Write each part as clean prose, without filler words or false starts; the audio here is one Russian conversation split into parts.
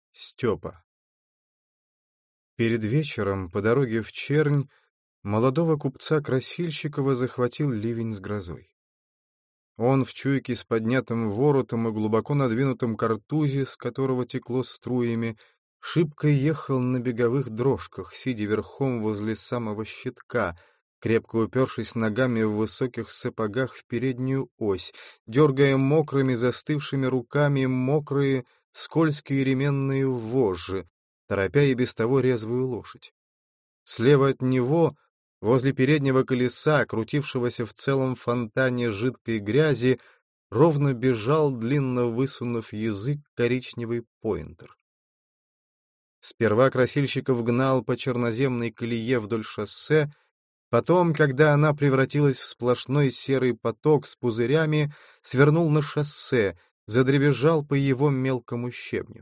Степа. Перед вечером по дороге в Чернь молодого купца Красильщикова захватил ливень с грозой. Он в чуйке с поднятым воротом и глубоко надвинутом картузе, с которого текло струями, шибко ехал на беговых дрожках, сидя верхом возле самого щитка, крепко упершись ногами в высоких сапогах в переднюю ось, дергая мокрыми застывшими руками мокрые скользкие ременные вожжи, торопя и без того резвую лошадь. Слева от него, возле переднего колеса, крутившегося в целом фонтане жидкой грязи, ровно бежал, длинно высунув язык, коричневый пойнтер. Сперва Красильщиков гнал по черноземной колее вдоль шоссе, потом, когда она превратилась в сплошной серый поток с пузырями, свернул на шоссе, задребезжал по его мелкому щебню.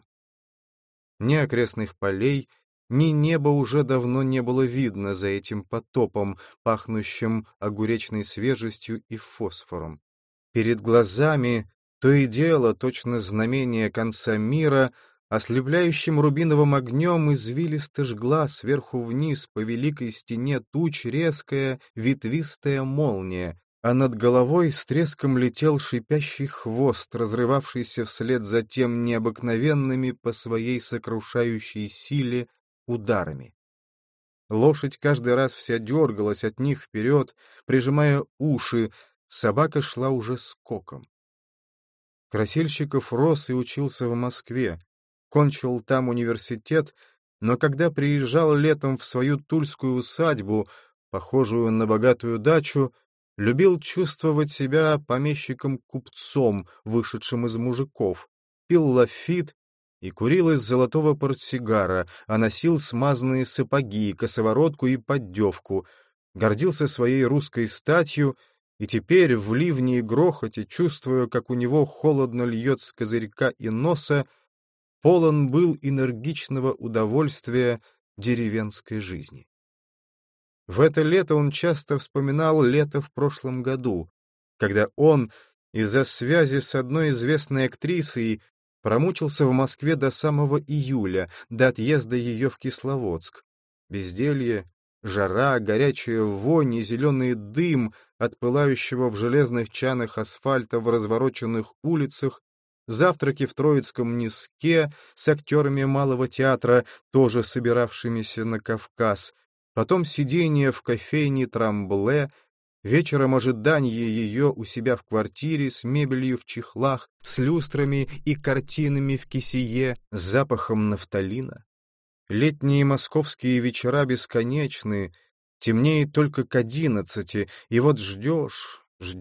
Ни окрестных полей, ни неба уже давно не было видно за этим потопом, пахнущим огуречной свежестью и фосфором. Перед глазами то и дело, точно знамение конца мира, ослепляющим рубиновым огнем извилисто жгла сверху вниз по великой стене туч резкая ветвистая молния, а над головой с треском летел шипящий хвост, разрывавшийся вслед за тем необыкновенными по своей сокрушающей силе ударами. Лошадь каждый раз вся дергалась от них вперед, прижимая уши, собака шла уже скоком. Красильщиков рос и учился в Москве, кончил там университет, но когда приезжал летом в свою тульскую усадьбу, похожую на богатую дачу, любил чувствовать себя помещиком-купцом, вышедшим из мужиков, пил лафит и курил из золотого портсигара, а носил смазанные сапоги, косоворотку и поддевку, гордился своей русской статью и теперь в ливне и грохоте, чувствуя, как у него холодно льет с козырька и носа, полон был энергичного удовольствия деревенской жизни. В это лето он часто вспоминал лето в прошлом году, когда он из-за связи с одной известной актрисой промучился в Москве до самого июля, до отъезда ее в Кисловодск. Безделье, жара, горячая вонь и зеленый дым от пылающего в железных чанах асфальта в развороченных улицах, завтраки в Троицком Низке с актерами Малого театра, тоже собиравшимися на Кавказ, потом сидение в кофейне Трамбле, вечером ожидание ее у себя в квартире с мебелью в чехлах, с люстрами и картинами в кисее, с запахом нафталина. Летние московские вечера бесконечны, темнеет только к 11, и вот ждешь,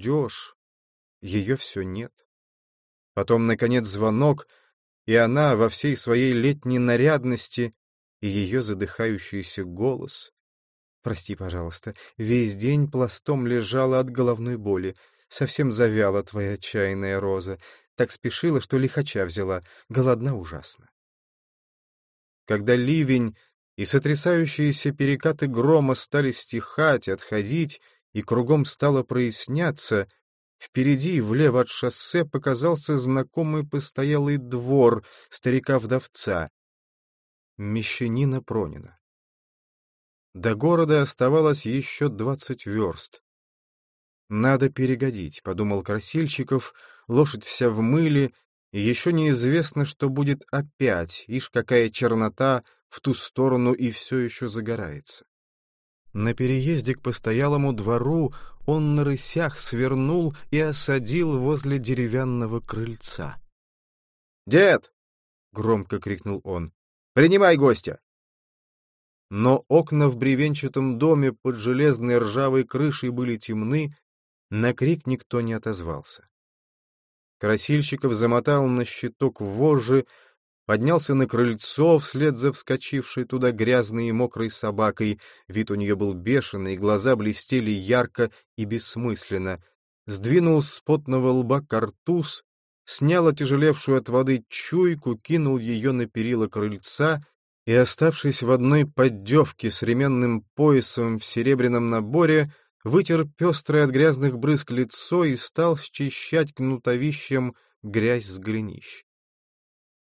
ее все нет. Потом, наконец, звонок, и она во всей своей летней нарядности, и ее задыхающийся голос. «Прости, пожалуйста, весь день пластом лежала от головной боли. Совсем завяла твоя отчаянная роза. Так спешила, что лихача взяла. Голодна ужасно». Когда ливень и сотрясающиеся перекаты грома стали стихать, отходить, и кругом стало проясняться, впереди, влево от шоссе, показался знакомый постоялый двор старика-вдовца, мещанина Пронина. До города оставалось еще 20 верст. «Надо перегодить», — подумал Красильщиков, лошадь вся в мыле, и еще неизвестно, что будет опять, ишь какая чернота в ту сторону и все еще загорается. На переезде к постоялому двору он на рысях свернул и осадил возле деревянного крыльца. «Дед!» — громко крикнул он. «Принимай гостя!» Но окна в бревенчатом доме под железной ржавой крышей были темны, на крик никто не отозвался. Красильщиков замотал на щиток вожжи, поднялся на крыльцо вслед за вскочившей туда грязной и мокрой собакой, вид у нее был бешеный, глаза блестели ярко и бессмысленно, сдвинул с потного лба картуз, снял отяжелевшую от воды чуйку, кинул ее на перила крыльца и, оставшись в одной поддевке с ременным поясом в серебряном наборе, вытер пестрое от грязных брызг лицо и стал счищать кнутовищем грязь с голенищ.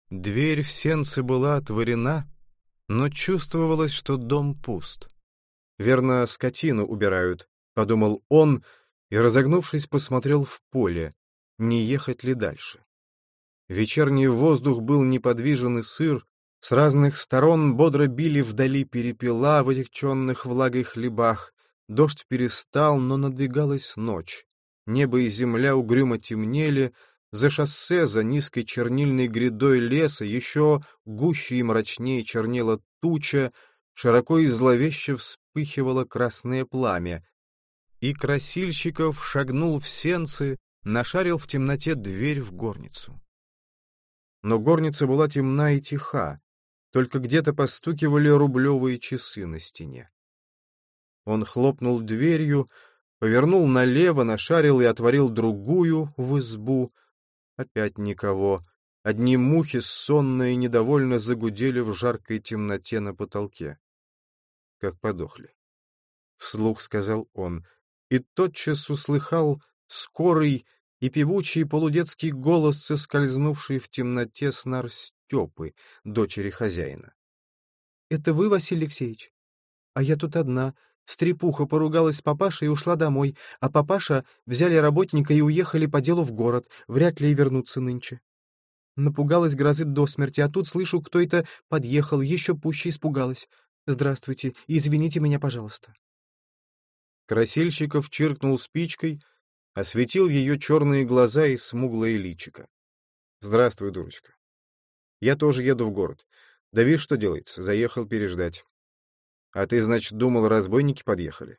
Дверь в сенцы была отворена, но чувствовалось, что дом пуст. «Верно, скотину убирают», — подумал он, и, разогнувшись, посмотрел в поле, не ехать ли дальше. Вечерний воздух был неподвижен и сыр, с разных сторон бодро били вдали перепела в отягченных влагой хлебах, дождь перестал, но надвигалась ночь. Небо и земля угрюмо темнели, за шоссе, за низкой чернильной грядой леса еще гуще и мрачнее чернела туча, широко и зловеще вспыхивало красное пламя, и Красильщиков шагнул в сенцы, нашарил в темноте дверь в горницу. Но горница была темна и тиха, только где-то постукивали рублевые часы на стене. Он хлопнул дверью, повернул налево, нашарил и отворил другую в избу. Опять никого. Одни мухи, сонные и недовольно, загудели в жаркой темноте на потолке. Как подохли. Вслух сказал он, и тотчас услыхал скорый и певучий полудетский голос, соскользнувший в темноте снар Степы, дочери хозяина. — Это вы, Василий Алексеевич? А я тут одна. Стрепуха поругалась с папашей и ушла домой, а папаша взяли работника и уехали по делу в город, вряд ли и вернутся нынче. Напугалась грозы до смерти, а тут слышу, кто это подъехал, еще пуще испугалась. Здравствуйте, извините меня, пожалуйста. Красильщиков чиркнул спичкой, осветил ее черные глаза и смуглое личико. — Здравствуй, дурочка. Я тоже еду в город. Да видишь, что делается, заехал переждать. А ты, значит, думал, разбойники подъехали?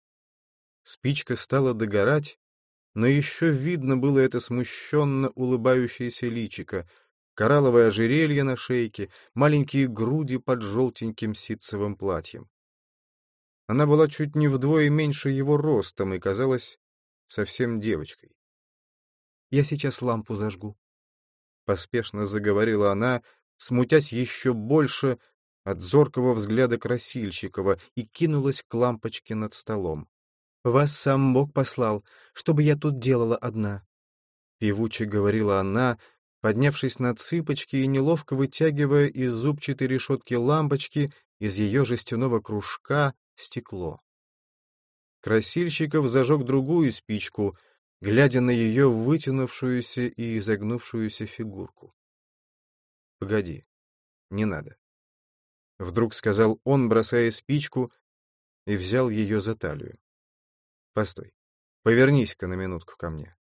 Спичка стала догорать, но еще видно было это смущенно улыбающееся личико, коралловое ожерелье на шейке, маленькие груди под желтеньким ситцевым платьем. Она была чуть не вдвое меньше его ростом и казалась совсем девочкой. — Я сейчас лампу зажгу, — поспешно заговорила она, смутясь еще больше от зоркого взгляда Красильщикова, и кинулась к лампочке над столом. — Вас сам Бог послал, чтобы я тут делала одна, — певуче говорила она, поднявшись на цыпочки и неловко вытягивая из зубчатой решетки лампочки из ее жестяного кружка стекло. Красильщиков зажег другую спичку, глядя на ее вытянувшуюся и изогнувшуюся фигурку. — Погоди, не надо. Вдруг сказал он, бросая спичку, и взял ее за талию. — Постой, повернись-ка на минутку ко мне.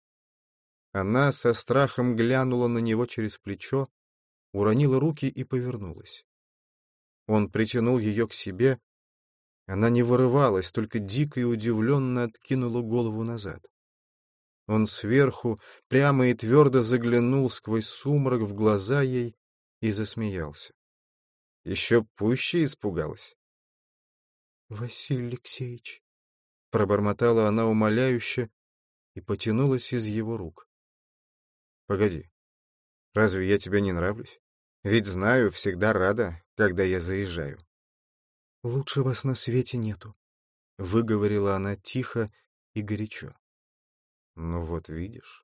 Она со страхом глянула на него через плечо, уронила руки и повернулась. Он притянул ее к себе. Она не вырывалась, только дико и удивленно откинула голову назад. Он сверху прямо и твердо заглянул сквозь сумрак в глаза ей и засмеялся. Еще пуще испугалась. — Василий Алексеевич, — пробормотала она умоляюще и потянулась из его рук. — Погоди, разве я тебе не нравлюсь? Ведь знаю, всегда рада, когда я заезжаю. — Лучше вас на свете нету, — выговорила она тихо и горячо. — Ну вот видишь.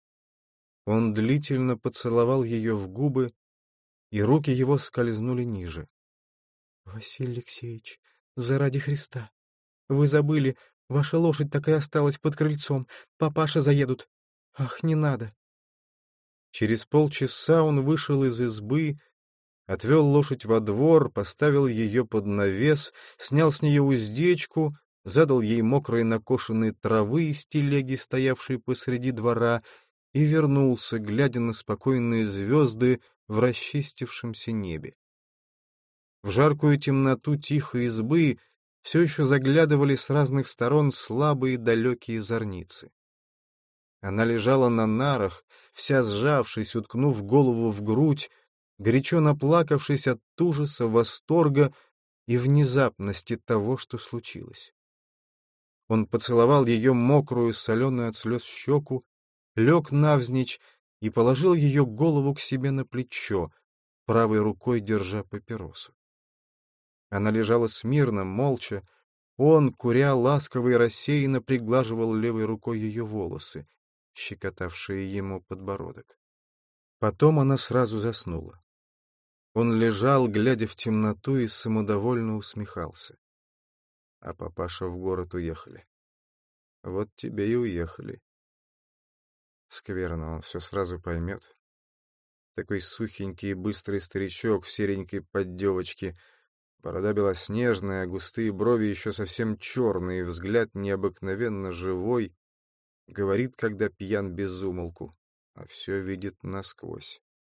Он длительно поцеловал ее в губы, и руки его скользнули ниже. — Василий Алексеевич, заради Христа! Вы забыли, ваша лошадь так и осталась под крыльцом. Папаша заедут. Ах, не надо! Через полчаса он вышел из избы, отвел лошадь во двор, поставил ее под навес, снял с нее уздечку, задал ей мокрой накошенной травы из телеги, стоявшей посреди двора, и вернулся, глядя на спокойные звезды в расчистившемся небе. В жаркую темноту тихой избы все еще заглядывали с разных сторон слабые далекие зорницы. Она лежала на нарах, вся сжавшись, уткнув голову в грудь, горячо наплакавшись от ужаса, восторга и внезапности того, что случилось. Он поцеловал ее мокрую, соленую от слез щеку, лег навзничь и положил ее голову к себе на плечо, правой рукой держа папиросу. Она лежала смирно, молча. Он, куря, ласково и рассеянно приглаживал левой рукой ее волосы, щекотавшие ему подбородок. Потом она сразу заснула. Он лежал, глядя в темноту, и самодовольно усмехался. А папаша в город уехали. Вот тебе и уехали. Скверно, он все сразу поймет. Такой сухенький и быстрый старичок в серенькой поддевочке, борода белоснежная, густые брови еще совсем черные, взгляд необыкновенно живой, говорит, когда пьян без умолку, а все видит насквозь.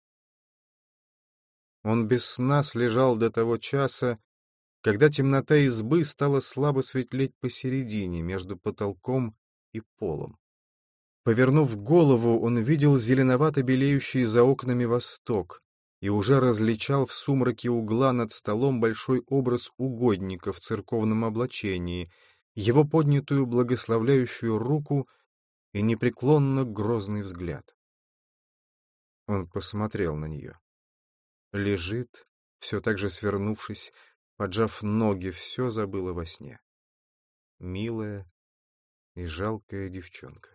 Он без сна слежал до того часа, когда темнота избы стала слабо светлеть посередине, между потолком и полом. Повернув голову, он видел зеленовато-белеющий за окнами восток и уже различал в сумраке угла над столом большой образ угодника в церковном облачении, его поднятую благословляющую руку и непреклонно грозный взгляд. Он посмотрел на нее. Лежит, все так же свернувшись, поджав ноги, все забыла во сне. Милая и жалкая девчонка.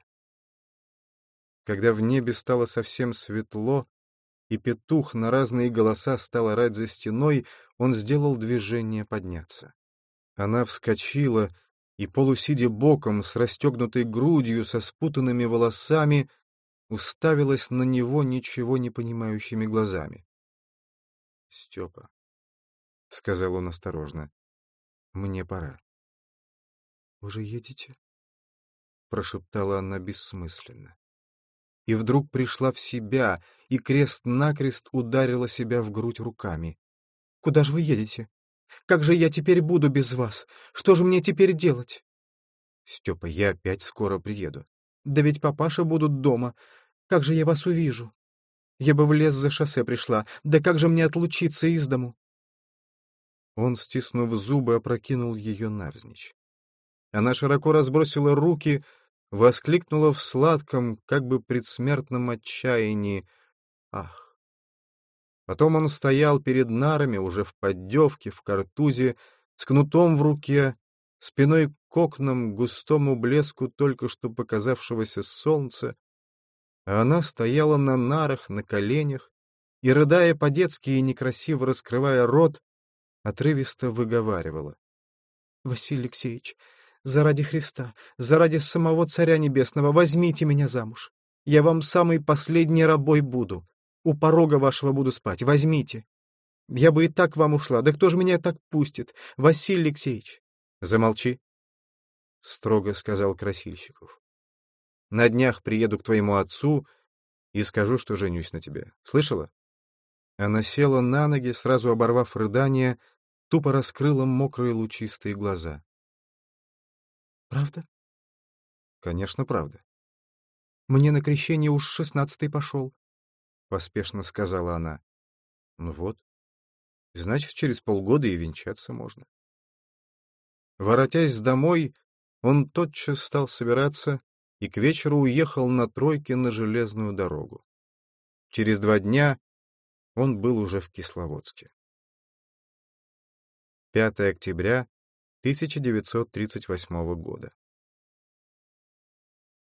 Когда в небе стало совсем светло, и петух на разные голоса стал орать за стеной, он сделал движение подняться. Она вскочила и, полусидя боком, с расстегнутой грудью, со спутанными волосами, уставилась на него ничего не понимающими глазами. — Степа, — сказал он осторожно, — мне пора. — Уже едете? — прошептала она бессмысленно. И вдруг пришла в себя, и крест-накрест ударила себя в грудь руками. — Куда же вы едете? Как же я теперь буду без вас? Что же мне теперь делать? — Степа, я опять скоро приеду. — Да ведь папаша будут дома. Как же я вас увижу? Я бы в лес за шоссе пришла. Да как же мне отлучиться из дому? Он, стиснув зубы, опрокинул ее навзничь. Она широко разбросила руки, воскликнула в сладком, как бы предсмертном отчаянии: «Ах!». Потом он стоял перед нарами, уже в поддевке, в картузе, с кнутом в руке, спиной к окнам, густому блеску только что показавшегося солнца, а она стояла на нарах, на коленях, и, рыдая по-детски и некрасиво раскрывая рот, отрывисто выговаривала: «Василий Алексеевич, заради Христа, заради самого Царя Небесного, возьмите меня замуж. Я вам самый последний рабой буду. У порога вашего буду спать. Возьмите. Я бы и так вам ушла. Да кто же меня так пустит? Василий Алексеевич!» «Замолчи», — строго сказал Красильщиков. «На днях приеду к твоему отцу и скажу, что женюсь на тебе. Слышала?» Она села на ноги, сразу оборвав рыдание, тупо раскрыла мокрые лучистые глаза. «Правда?» «Конечно, правда». «Мне на крещение уж 16-й пошел», — поспешно сказала она. «Ну вот. Значит, через полгода и венчаться можно». Воротясь домой, он тотчас стал собираться и к вечеру уехал на тройке на железную дорогу. Через 2 дня он был уже в Кисловодске. 5 октября 1938 года.